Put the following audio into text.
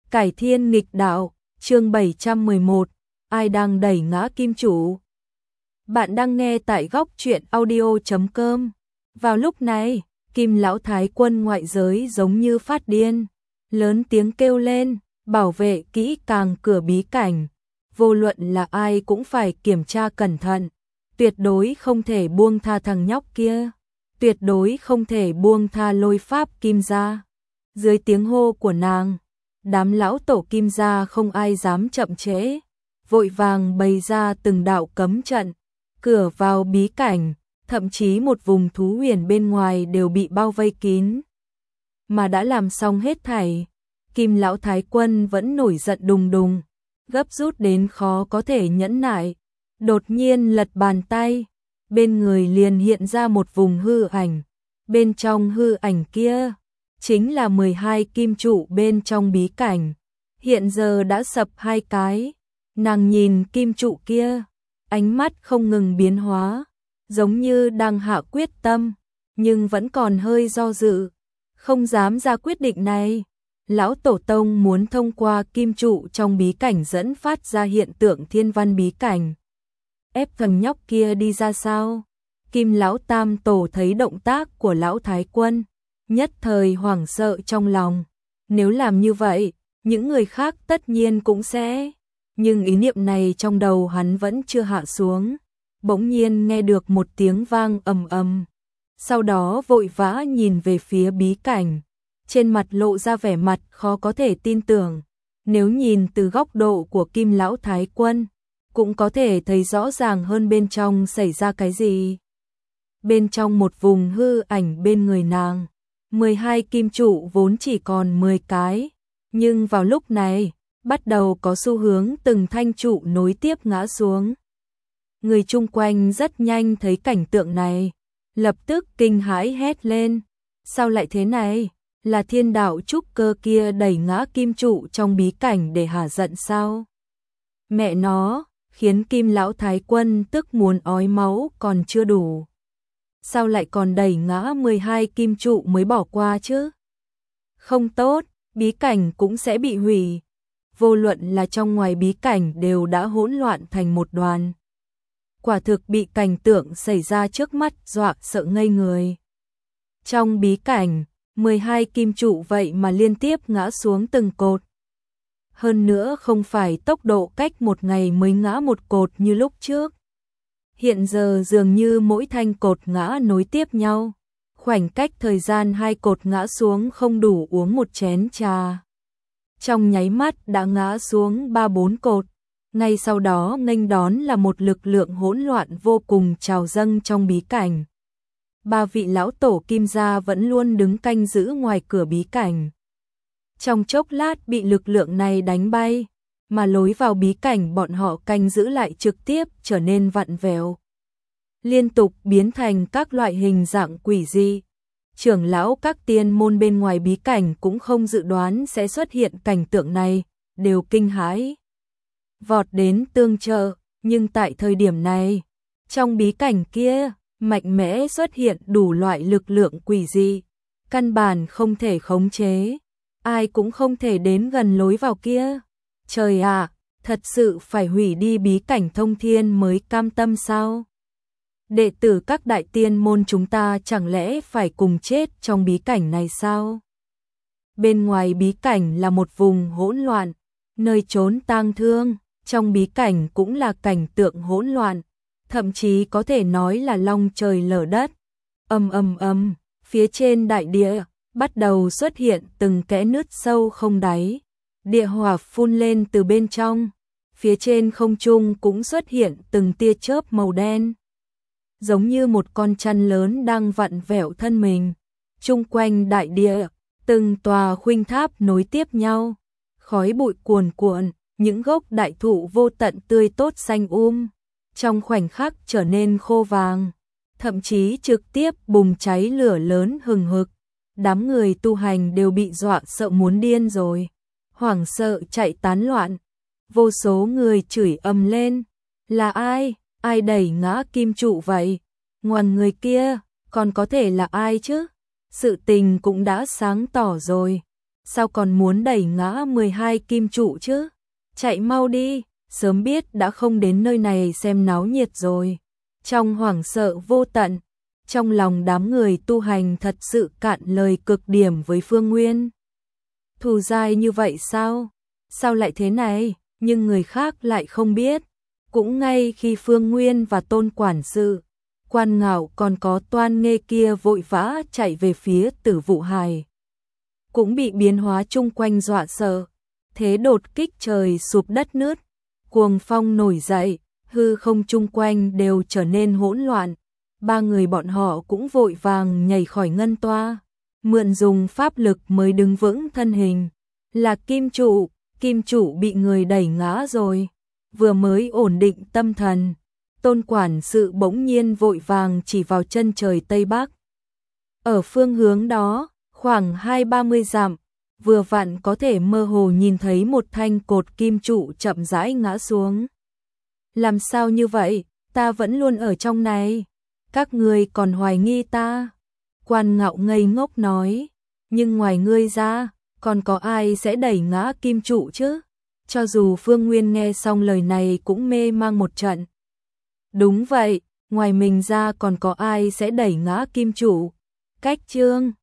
Cải thiên nghịch đạo, chương 711, ai đang đẩy ngã kim chủ? Bạn đang nghe tại góc truyện audio.com. Vào lúc này, Kim lão thái quân ngoại giới giống như phát điên, lớn tiếng kêu lên, bảo vệ kỹ càng cửa bí cảnh, vô luận là ai cũng phải kiểm tra cẩn thận, tuyệt đối không thể buông tha thằng nhóc kia, tuyệt đối không thể buông tha Lôi Pháp Kim gia. Dưới tiếng hô của nàng, đám lão tổ Kim gia không ai dám chậm trễ, vội vàng bày ra từng đạo cấm trận, cửa vào bí cảnh, thậm chí một vùng thú huyền bên ngoài đều bị bao vây kín. Mà đã làm xong hết thảy, Kim lão thái quân vẫn nổi giận đùng đùng, gấp rút đến khó có thể nhẫn nại, đột nhiên lật bàn tay, bên người liền hiện ra một vùng hư ảnh, bên trong hư ảnh kia chính là 12 kim trụ bên trong bí cảnh, hiện giờ đã sập 2 cái. Nàng nhìn kim trụ kia, ánh mắt không ngừng biến hóa, giống như đang hạ quyết tâm, nhưng vẫn còn hơi do dự, không dám ra quyết định này. Lão tổ tông muốn thông qua kim trụ trong bí cảnh dẫn phát ra hiện tượng thiên văn bí cảnh, ép thằng nhóc kia đi ra sao? Kim lão tam tổ thấy động tác của lão thái quân, nhất thời hoảng sợ trong lòng. Nếu làm như vậy, những người khác tất nhiên cũng sẽ. Nhưng ý niệm này trong đầu hắn vẫn chưa hạ xuống. Bỗng nhiên nghe được một tiếng vang ầm ầm. Sau đó vội vã nhìn về phía bí cảnh. Trên mặt lộ ra vẻ mặt khó có thể tin tưởng. Nếu nhìn từ góc độ của Kim lão thái quân, cũng có thể thấy rõ ràng hơn bên trong xảy ra cái gì. Bên trong một vùng hư ảnh bên người nàng, 12 kim trụ vốn chỉ còn 10 cái, nhưng vào lúc này, bắt đầu có xu hướng từng thanh trụ nối tiếp ngã xuống. Người chung quanh rất nhanh thấy cảnh tượng này, lập tức kinh hãi hét lên. Sao lại thế này? Là thiên đạo trúc cơ kia đẩy ngã kim trụ trong bí cảnh để hả giận sao? Mẹ nó, khiến Kim lão thái quân tức muốn ói máu còn chưa đủ. Sao lại còn đẩy ngã 12 kim trụ mới bỏ qua chứ? Không tốt, bí cảnh cũng sẽ bị hủy. Vô luận là trong ngoài bí cảnh đều đã hỗn loạn thành một đoàn. Quả thực bị cảnh tượng xảy ra trước mắt dọa sợ ngây người. Trong bí cảnh, 12 kim trụ vậy mà liên tiếp ngã xuống từng cột. Hơn nữa không phải tốc độ cách một ngày mới ngã một cột như lúc trước. Hiện giờ dường như mỗi thanh cột ngã nối tiếp nhau. Khoảnh cách thời gian 2 cột ngã xuống không đủ uống một chén trà. Trong nháy mắt đã ngã xuống 3-4 cột. Ngay sau đó nghênh đón là một lực lượng hỗn loạn vô cùng trào dâng trong bí cảnh. 3 vị lão tổ Kim gia vẫn luôn đứng canh giữ ngoài cửa bí cảnh. Trong chốc lát bị lực lượng này đánh bay, mà lối vào bí cảnh bọn họ canh giữ lại trực tiếp trở nên vặn vẹo, liên tục biến thành các loại hình dạng quỷ dị. Trưởng lão các tiên môn bên ngoài bí cảnh cũng không dự đoán sẽ xuất hiện cảnh tượng này, đều kinh hãi, vọt đến tương trợ, nhưng tại thời điểm này, trong bí cảnh kia, mạnh mẽ xuất hiện đủ loại lực lượng quỷ dị, căn bản không thể khống chế, ai cũng không thể đến gần lối vào kia. Trời ạ, thật sự phải hủy đi bí cảnh thông thiên mới cam tâm sao? Đệ tử các đại tiên môn chúng ta chẳng lẽ phải cùng chết trong bí cảnh này sao? Bên ngoài bí cảnh là một vùng hỗn loạn, nơi trốn tang thương, trong bí cảnh cũng là cảnh tượng hỗn loạn, thậm chí có thể nói là long trời lở đất. Ầm ầm ầm, phía trên đại địa bắt đầu xuất hiện từng kẽ nứt sâu không đáy. Địa hỏa phun lên từ bên trong, phía trên không trung cũng xuất hiện từng tia chớp màu đen, giống như một con chăn lớn đang vặn vẹo thân mình. Chung quanh đại địa, từng tòa khuynh tháp nối tiếp nhau, khói bụi cuồn cuộn, những gốc đại thụ vô tận tươi tốt xanh trong khoảnh khắc trở nên khô vàng, thậm chí trực tiếp bùng cháy lửa lớn hừng hực. Đám người tu hành đều bị dọa sợ muốn điên rồi, hoảng sợ chạy tán loạn. Vô số người chửi ầm lên, là ai? Ai đẩy ngã kim trụ vậy? Ngoằn người kia, còn có thể là ai chứ? Sự tình cũng đã sáng tỏ rồi. sao còn muốn đẩy ngã 12 kim trụ chứ? Chạy mau đi, sớm biết đã không đến nơi này xem náo nhiệt rồi. Trong hoảng sợ vô tận, trong lòng đám người tu hành thật sự cạn lời cực điểm với Phương Nguyên. Thù dai như vậy sao? Sao lại thế này? Nhưng người khác lại không biết. Cũng ngay khi Phương Nguyên và Tôn quản sự, Quan Ngạo còn có Toan Nghê kia vội vã chạy về phía Tử Vụ Hải, cũng bị biến hóa chung quanh dọa sợ. Thế đột kích trời sụp đất nứt, cuồng phong nổi dậy, hư không chung quanh đều trở nên hỗn loạn. Ba người bọn họ cũng vội vàng nhảy khỏi ngân toa, mượn dùng pháp lực mới đứng vững thân hình. Là kim trụ bị người đẩy ngã rồi. Vừa mới ổn định tâm thần, Tôn quản sự bỗng nhiên vội vàng chỉ vào chân trời Tây Bắc. Ở phương hướng đó, khoảng 20-30 dặm, vừa vặn có thể mơ hồ nhìn thấy một thanh cột kim trụ chậm rãi ngã xuống. Làm sao như vậy? Ta vẫn luôn ở trong này. Các ngươi còn hoài nghi ta? Quan Ngạo ngây ngốc nói. Nhưng ngoài ngươi ra, còn có ai sẽ đẩy ngã kim trụ chứ? Cho dù Phương Nguyên nghe xong lời này cũng mê mang một trận. Đúng vậy, ngoài mình ra còn có ai sẽ đẩy ngã kim trụ? Cách Chương